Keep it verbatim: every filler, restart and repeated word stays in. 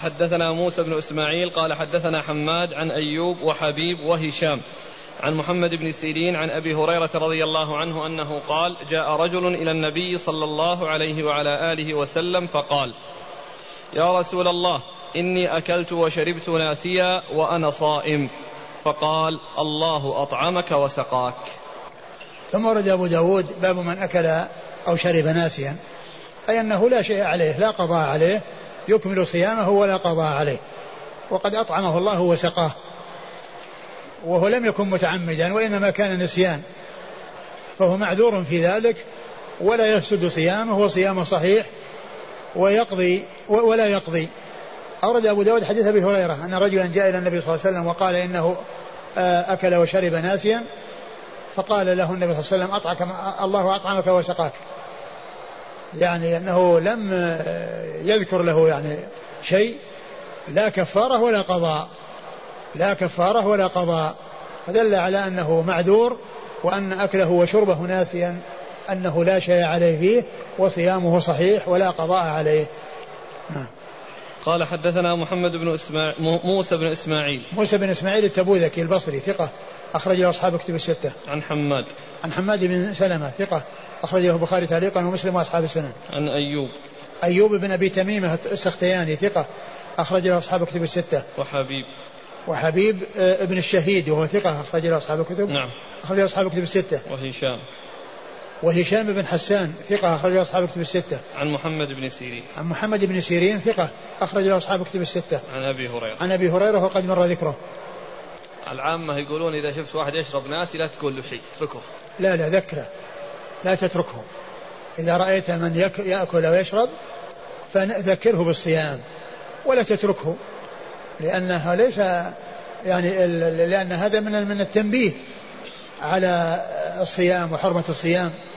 حدثنا موسى بن إسماعيل قال حدثنا حماد عن أيوب وحبيب وهشام عن محمد بن سيرين عن أبي هريرة رضي الله عنه أنه قال جاء رجل إلى النبي صلى الله عليه وعلى آله وسلم فقال يا رسول الله إني أكلت وشربت ناسيا وأنا صائم، فقال الله أطعمك وسقاك. ثم ورد أبو داود باب من أكل أو شرب ناسيا، أي أنه لا شيء عليه، لا قضاء عليه، يكمل صيامه ولا قضاء عليه، وقد أطعمه الله وسقاه، وهو لم يكن متعمدا وإنما كان نسيان، فهو معذور في ذلك ولا يفسد صيامه وصيامه صحيح ويقضي ولا يقضي. أورد أبو داود حديث أبي هريرة أن رجلا جاء إلى النبي صلى الله عليه وسلم وقال إنه أكل وشرب ناسيا، فقال له النبي صلى الله عليه وسلم أطعمك الله أطعمك وسقاك، يعني أنه لم يذكر له يعني شيء، لا كفارة ولا قضاء، لا كفارة ولا قضاء، فدل على أنه معذور، وأن أكله وشربه ناسيا أنه لا شيء عليه فيه وصيامه صحيح ولا قضاء عليه. قال حدثنا محمد بن إسماعيل موسى بن إسماعيل موسى بن إسماعيل التبوذكي البصري ثقة أخرج له أصحاب كتب الستة. عن حماد عن حماد بن سلمة ثقة أخرجه البخاري تعليقا ومسلم وأصحاب السنن. عن أيوب أيوب بن أبي تميمة السختياني ثقة أخرج له أصحاب كتب الستة. وحبيب وحبيب ابن الشهيد وهو ثقة أخرج له أصحاب الكتب. نعم. أخرج له أصحاب كتب الستة. وهشام وهشام بن حسان ثقة أخرج له أصحاب كتب الستة. عن محمد بن سيرين عن محمد بن سيرين ثقة أخرج له أصحاب كتب الستة. عن أبي هريرة عن أبي هريرة وقد مر ذكره. العامة يقولون إذا شفت واحد يشرب ناسي لا تقول له شيء، اتركه. لا لا ذكره، لا تتركه. إذا رأيت من يأكل ويشرب فذكره بالصيام ولا تتركه، لأنه ليس يعني لأن هذا من من التنبيه على الصيام وحرمة الصيام.